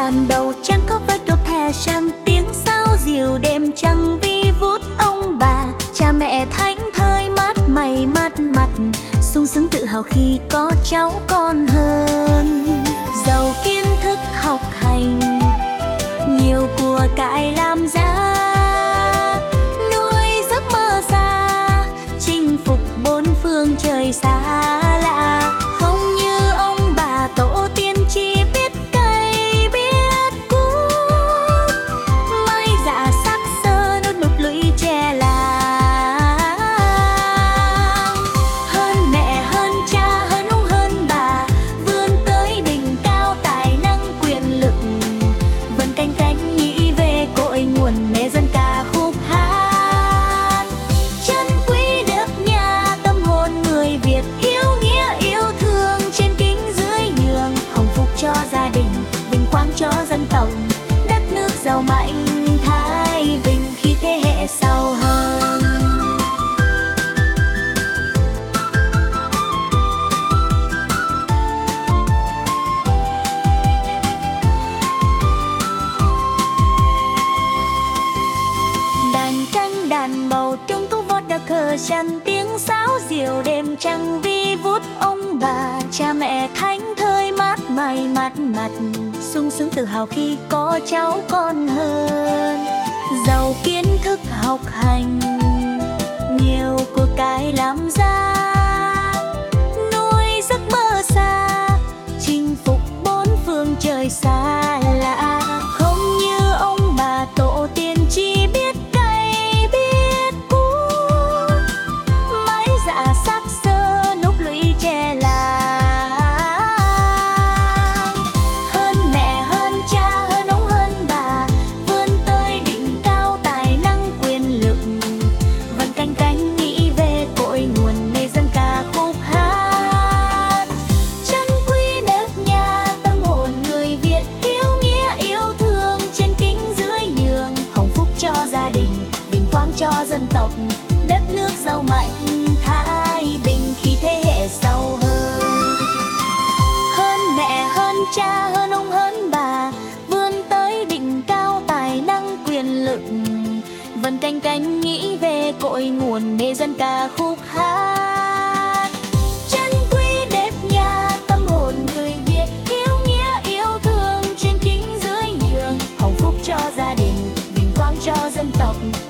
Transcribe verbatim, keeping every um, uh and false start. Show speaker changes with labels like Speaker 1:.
Speaker 1: đàn bầu trắng có với đốp hè trăng, tiếng sáo diều đêm trăng vi vút ông bà. Cha mẹ thánh thơi mát mày mát mặt, sung sướng tự hào khi có cháu con hơn. Giàu kiến thức học hành, nhiều của cải làm ra, nuôi giấc mơ xa, chinh phục bốn phương trời xa lạ. Không như ông bà tổ tiên chỉ biết cày biết cuốc, mai dạ sắc sơ nốt nục lũy tre làng. Hơn mẹ hơn cha hơn ông hơn bà, vươn tới đỉnh cao tài năng quyền lực, vẫn canh cánh nghĩ về cội nguồn mẹ dân ca khúc hát. Chân quý đất nhà tâm hồn người Việt, hiếu nghĩa yêu thương trên kính dưới nhường, hồng phúc cho gia đình, vinh quang cho dân tộc, đất nước giàu mạnh thái bình khi thế hệ sau hơn. Đàn tranh đàn bầu tung tú vót đã khờ chăn, tiếng sáo diều đêm trăng vi vút ông bà. Cha mẹ thánh thơi mát mày mát mặt, sung sướng tự hào khi có cháu con hơn. Giàu kiến thức học hành, nhiều của cải làm ra, nuôi giấc mơ xa, chinh phục bốn phương trời xa lạ. Không như ông bà tổ tiên chỉ biết cày biết cuốc, mái dạ sắc sơ nốt lũy tre làng. Hơn mẹ hơn cha hơn ông hơn bà, vươn tới đỉnh cao tài năng quyền lực, vẫn canh cánh nghĩ về cội nguồn mê dân ca khúc hát. Chân quý đất nhà tâm hồn người Việt, hiếu nghĩa yêu thương trên kính dưới nhường, hồng phúc cho gia đình, vinh quang cho dân tộc, đất nước giàu mạnh thái bình khi thế hệ sau hơn. Hơn mẹ hơn cha hơn ông hơn bà, vươn tới đỉnh cao tài năng quyền lực, vẫn canh cánh nghĩ về cội nguồn mê dân ca khúc hát. Chân quý đẹp nhà tâm hồn người Việt, hiếu nghĩa yêu thương trên kính dưới nhường, hồng phúc cho gia đình, vinh quang cho dân tộc,